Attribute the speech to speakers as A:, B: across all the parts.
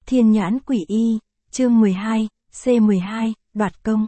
A: Thiên nhãn quỷ y, chương 12, C12, đoạt công.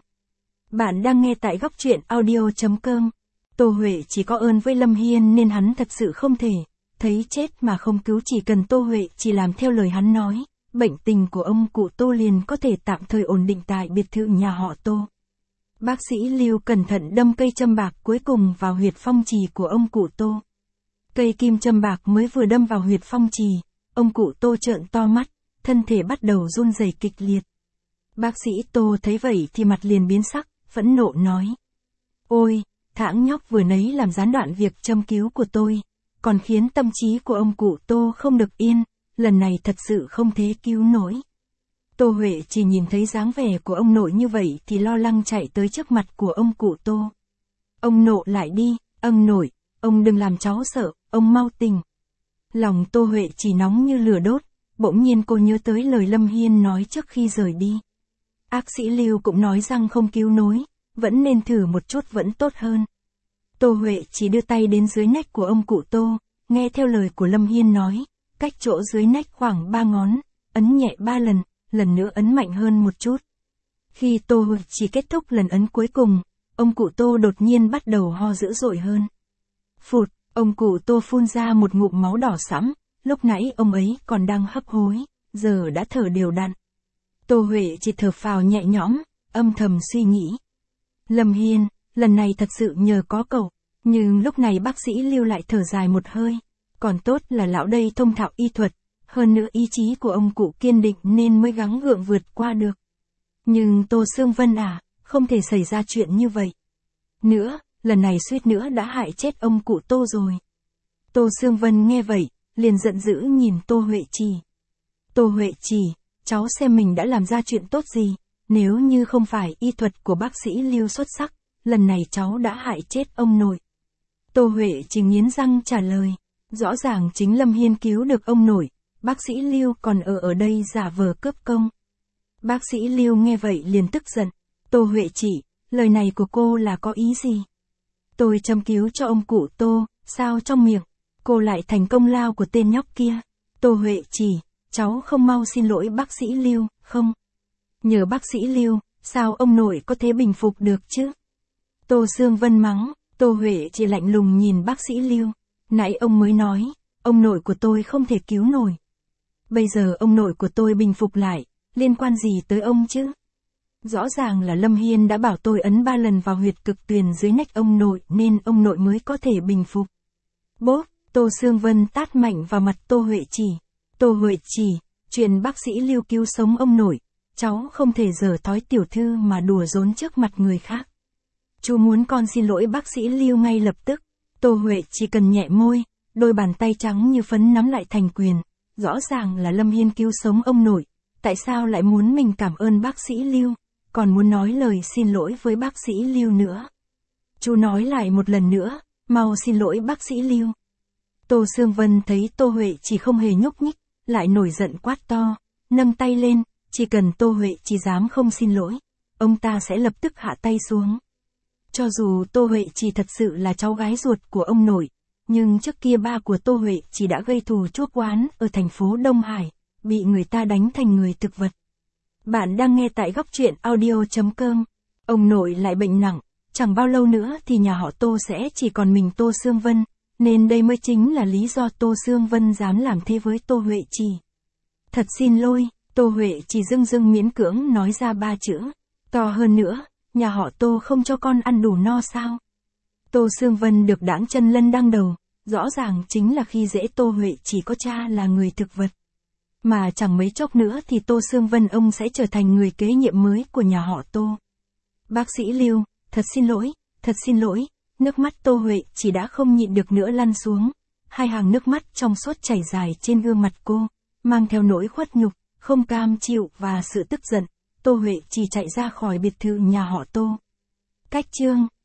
A: Bạn đang nghe tại góc truyện audio.com. Tô Huệ chỉ có ơn với Lâm Hiên nên hắn thật sự không thể thấy chết mà không cứu, chỉ cần Tô Huệ chỉ làm theo lời hắn nói, bệnh tình của ông cụ Tô liền có thể tạm thời ổn định tại biệt thự nhà họ Tô. Bác sĩ Lưu cẩn thận đâm cây châm bạc cuối cùng vào huyệt phong trì của ông cụ Tô. Cây kim châm bạc mới vừa đâm vào huyệt phong trì, ông cụ Tô trợn to mắt, thân thể bắt đầu run rẩy kịch liệt. Bác sĩ Tô thấy vậy thì mặt liền biến sắc, phẫn nộ nói: "Ôi, thãng nhóc vừa nấy làm gián đoạn việc châm cứu của tôi, còn khiến tâm trí của ông cụ Tô không được yên, lần này thật sự không thể cứu nổi." Tô Huệ chỉ nhìn thấy dáng vẻ của ông nội như vậy thì lo lắng chạy tới trước mặt của ông cụ Tô. "Ông nộ lại đi, ông nội, ông đừng làm cháu sợ, ông mau tỉnh." Lòng Tô Huệ chỉ nóng như lửa đốt, bỗng nhiên cô nhớ tới lời Lâm Hiên nói trước khi rời đi. Bác sĩ Lưu cũng nói rằng không cứu nổi, vẫn nên thử một chút vẫn tốt hơn. Tô Huệ chỉ đưa tay đến dưới nách của ông cụ Tô, nghe theo lời của Lâm Hiên nói, cách chỗ dưới nách khoảng 3 ngón, ấn nhẹ 3 lần nữa ấn mạnh hơn một chút. Khi Tô Huệ chỉ kết thúc lần ấn cuối cùng, ông cụ Tô đột nhiên bắt đầu ho dữ dội hơn. Phụt, ông cụ Tô phun ra một ngụm máu đỏ sẫm, lúc nãy ông ấy còn đang hấp hối, giờ đã thở đều đặn. Tô Huệ chỉ thở phào nhẹ nhõm, âm thầm suy nghĩ. Lâm Hiên, lần này thật sự nhờ có cậu, nhưng lúc này bác sĩ Lưu lại thở dài một hơi, còn tốt là lão đây thông thạo y thuật, hơn nữa ý chí của ông cụ kiên định nên mới gắng gượng vượt qua được. Nhưng Tô Sương Vân à, không thể xảy ra chuyện như vậy. Nữa, lần này suýt nữa đã hại chết ông cụ Tô rồi. Tô Sương Vân nghe vậy, liền giận dữ nhìn Tô Huệ Trì. "Tô Huệ Trì, cháu xem mình đã làm ra chuyện tốt gì, nếu như không phải y thuật của bác sĩ Lưu xuất sắc, lần này cháu đã hại chết ông nội." Tô Huệ Trì nghiến răng trả lời, rõ ràng chính Lâm Hiên cứu được ông nội, bác sĩ Lưu còn ở đây giả vờ cướp công. Bác sĩ Lưu nghe vậy liền tức giận, "Tô Huệ Trì, lời này của cô là có ý gì? Tôi châm cứu cho ông cụ Tô, sao trong miệng cô lại thành công lao của tên nhóc kia? Tô Huệ Trì, cháu không mau xin lỗi bác sĩ Lưu, không? Nhờ bác sĩ Lưu, sao ông nội có thể bình phục được chứ?" Tô Sương Vân mắng. Tô Huệ chỉ lạnh lùng nhìn bác sĩ Lưu. "Nãy ông mới nói, ông nội của tôi không thể cứu nổi. Bây giờ ông nội của tôi bình phục lại, liên quan gì tới ông chứ? Rõ ràng là Lâm Hiên đã bảo tôi ấn 3 lần vào huyệt cực tuyền dưới nách ông nội nên ông nội mới có thể bình phục." Bốp, Tô Sương Vân tát mạnh vào mặt Tô Huệ Trì. "Tô Huệ Trì, chuyện bác sĩ Lưu cứu sống ông nội, cháu không thể giở thói tiểu thư mà đùa giỡn trước mặt người khác. Chú muốn con xin lỗi bác sĩ Lưu ngay lập tức." Tô Huệ chỉ cần nhẹ môi, đôi bàn tay trắng như phấn nắm lại thành quyền. Rõ ràng là Lâm Hiên cứu sống ông nội, tại sao lại muốn mình cảm ơn bác sĩ Lưu, còn muốn nói lời xin lỗi với bác sĩ Lưu nữa. "Chú nói lại một lần nữa, mau xin lỗi bác sĩ Lưu." Tô Sương Vân thấy Tô Huệ chỉ không hề nhúc nhích, lại nổi giận quát to, nâng tay lên, chỉ cần Tô Huệ chỉ dám không xin lỗi, ông ta sẽ lập tức hạ tay xuống. Cho dù Tô Huệ chỉ thật sự là cháu gái ruột của ông nội, nhưng trước kia ba của Tô Huệ chỉ đã gây thù chuốc oán ở thành phố Đông Hải, bị người ta đánh thành người thực vật. Bạn đang nghe tại góc truyện audio.com. Ông nội lại bệnh nặng, chẳng bao lâu nữa thì nhà họ Tô sẽ chỉ còn mình Tô Sương Vân, nên đây mới chính là lý do Tô Sương Vân dám làm thế với Tô Huệ Trì. "Thật xin lỗi." Tô Huệ chỉ dưng miễn cưỡng nói ra 3 chữ. "To hơn nữa, nhà họ Tô không cho con ăn đủ no sao?" Tô Sương Vân được đãng chân lân đăng đầu, rõ ràng chính là khi dễ Tô Huệ chỉ có cha là người thực vật. Mà chẳng mấy chốc nữa thì Tô Sương Vân ông sẽ trở thành người kế nhiệm mới của nhà họ Tô. "Bác sĩ Lưu, thật xin lỗi, thật xin lỗi." Nước mắt Tô Huệ chỉ đã không nhịn được nữa lăn xuống, 2 hàng nước mắt trong suốt chảy dài trên gương mặt cô, mang theo nỗi khuất nhục, không cam chịu và sự tức giận. Tô Huệ chỉ chạy ra khỏi biệt thự nhà họ Tô. Cách chương